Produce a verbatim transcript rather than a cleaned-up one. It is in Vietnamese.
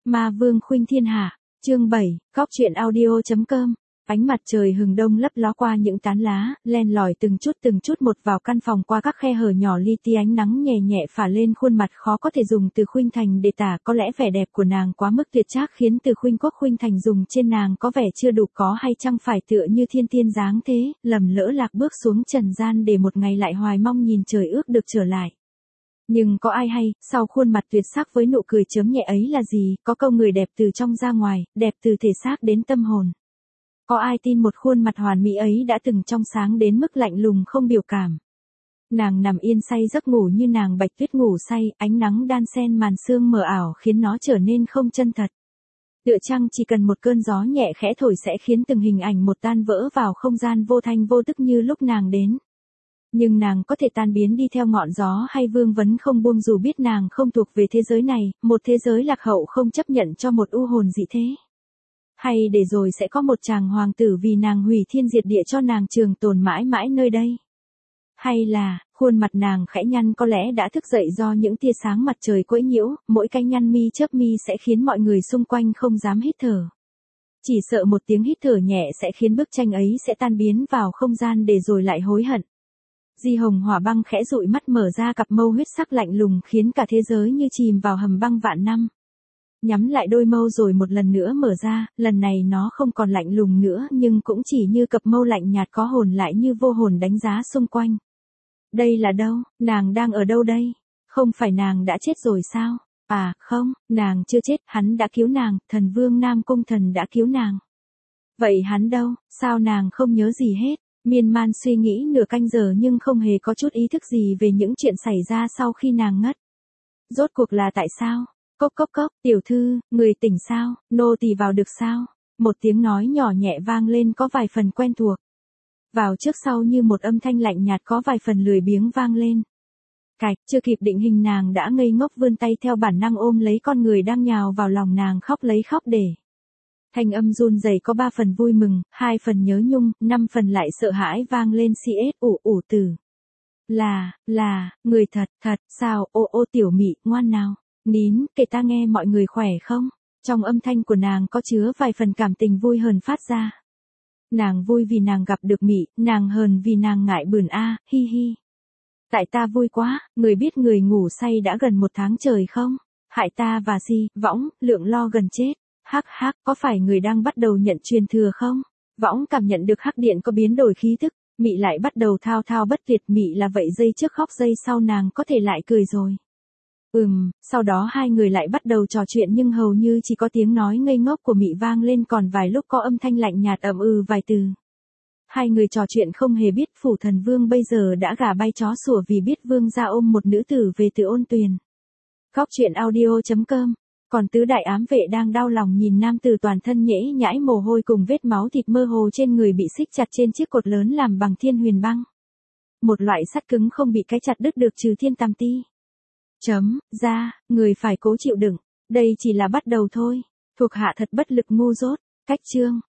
Ma vương khuynh thiên hạ, chương bảy, Cóc truyện audio chấm com. Ánh mặt trời hừng đông lấp ló qua những tán lá, len lỏi từng chút từng chút một vào căn phòng qua các khe hở nhỏ li ti, ánh nắng nhẹ nhẹ phả lên khuôn mặt khó có thể dùng từ khuynh thành để tả, có lẽ vẻ đẹp của nàng quá mức tuyệt trác khiến từ khuynh quốc khuynh thành dùng trên nàng có vẻ chưa đủ, có hay chăng phải tựa như thiên tiên dáng thế, lầm lỡ lạc bước xuống trần gian để một ngày lại hoài mong nhìn trời ước được trở lại. Nhưng có ai hay, sau khuôn mặt tuyệt sắc với nụ cười chớm nhẹ ấy là gì, có câu người đẹp từ trong ra ngoài, đẹp từ thể xác đến tâm hồn. Có ai tin một khuôn mặt hoàn mỹ ấy đã từng trong sáng đến mức lạnh lùng không biểu cảm. Nàng nằm yên say giấc ngủ như nàng bạch tuyết ngủ say, ánh nắng đan xen màn sương mờ ảo khiến nó trở nên không chân thật. Tựa chăng chỉ cần một cơn gió nhẹ khẽ thổi sẽ khiến từng hình ảnh một tan vỡ vào không gian vô thanh vô tức như lúc nàng đến. Nhưng nàng có thể tan biến đi theo ngọn gió hay vương vấn không buông, dù biết nàng không thuộc về thế giới này, một thế giới lạc hậu không chấp nhận cho một u hồn dị thế. Hay để rồi sẽ có một chàng hoàng tử vì nàng hủy thiên diệt địa cho nàng trường tồn mãi mãi nơi đây. Hay là, khuôn mặt nàng khẽ nhăn có lẽ đã thức dậy do những tia sáng mặt trời quấy nhiễu, mỗi cái nhăn mi chớp mi sẽ khiến mọi người xung quanh không dám hít thở. Chỉ sợ một tiếng hít thở nhẹ sẽ khiến bức tranh ấy sẽ tan biến vào không gian để rồi lại hối hận. Di Hồng Hỏa Băng khẽ dụi mắt mở ra cặp mâu huyết sắc lạnh lùng khiến cả thế giới như chìm vào hầm băng vạn năm. Nhắm lại đôi mâu rồi một lần nữa mở ra, lần này nó không còn lạnh lùng nữa nhưng cũng chỉ như cặp mâu lạnh nhạt có hồn lại như vô hồn đánh giá xung quanh. Đây là đâu, nàng đang ở đâu đây? Không phải nàng đã chết rồi sao? À, không, nàng chưa chết, hắn đã cứu nàng, thần vương Nam Cung Thần đã cứu nàng. Vậy hắn đâu, sao nàng không nhớ gì hết? Miên man suy nghĩ nửa canh giờ nhưng không hề có chút ý thức gì về những chuyện xảy ra sau khi nàng ngất. Rốt cuộc là tại sao? Cốc cốc cốc, tiểu thư, người tỉnh sao, nô tỳ vào được sao? Một tiếng nói nhỏ nhẹ vang lên có vài phần quen thuộc. Vào trước sau như một âm thanh lạnh nhạt có vài phần lười biếng vang lên. Cạch, chưa kịp định hình nàng đã ngây ngốc vươn tay theo bản năng ôm lấy con người đang nhào vào lòng nàng khóc lấy khóc để. Thanh âm run rẩy có ba phần vui mừng, hai phần nhớ nhung, năm phần lại sợ hãi vang lên xi ết ủ ủ từ. Là, là, người thật, thật, sao, ô ô tiểu mị, ngoan nào. Nín, kể ta nghe mọi người khỏe không? Trong âm thanh của nàng có chứa vài phần cảm tình vui hờn phát ra. Nàng vui vì nàng gặp được Mị, nàng hờn vì nàng ngại bườn a, à, hi hi. Tại ta vui quá, người biết người ngủ say đã gần một tháng trời không? Hại ta và Si, Võng, Lượng lo gần chết. Hắc hắc, có phải người đang bắt đầu nhận truyền thừa không? Võng cảm nhận được hắc điện có biến đổi khí thức, Mị lại bắt đầu thao thao bất tuyệt. Mị là vậy, giây trước khóc giây sau nàng có thể lại cười rồi. Ừm, sau đó hai người lại bắt đầu trò chuyện nhưng hầu như chỉ có tiếng nói ngây ngốc của Mị vang lên, còn vài lúc có âm thanh lạnh nhạt ậm ừ vài từ. Hai người trò chuyện không hề biết phủ thần vương bây giờ đã gà bay chó sủa vì biết vương gia ôm một nữ tử về từ Ôn Tuyền. Cóc truyện audio chấm com. Còn tứ đại ám vệ đang đau lòng nhìn nam tử toàn thân nhễ nhãi mồ hôi cùng vết máu thịt mơ hồ trên người bị xích chặt trên chiếc cột lớn làm bằng thiên huyền băng. Một loại sắt cứng không bị cái chặt đứt được trừ thiên tam ti. Chấm, ra, người phải cố chịu đựng, đây chỉ là bắt đầu thôi, thuộc hạ thật bất lực ngu dốt, cách chương.